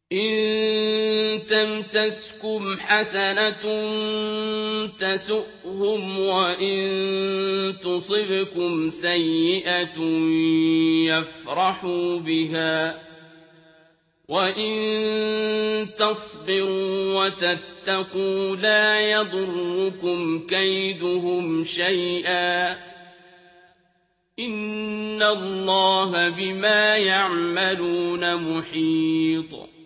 إِن تَمْسَسْكُمْ حَسَنَةٌ تَسُؤْهُمْ وَإِن تُصِبْكُمْ سَيِّئَةٌ يَفْرَحُوا بِهَا ۖ وَإِن تَصْبِرُوا وَتَتَّقُوا لَا يَضُرُّكُمْ كَيْدُهُمْ شَيْئًا ۗ إِنَّ اللَّهَ بِمَا يَعْمَلُونَ مُحِيطٌ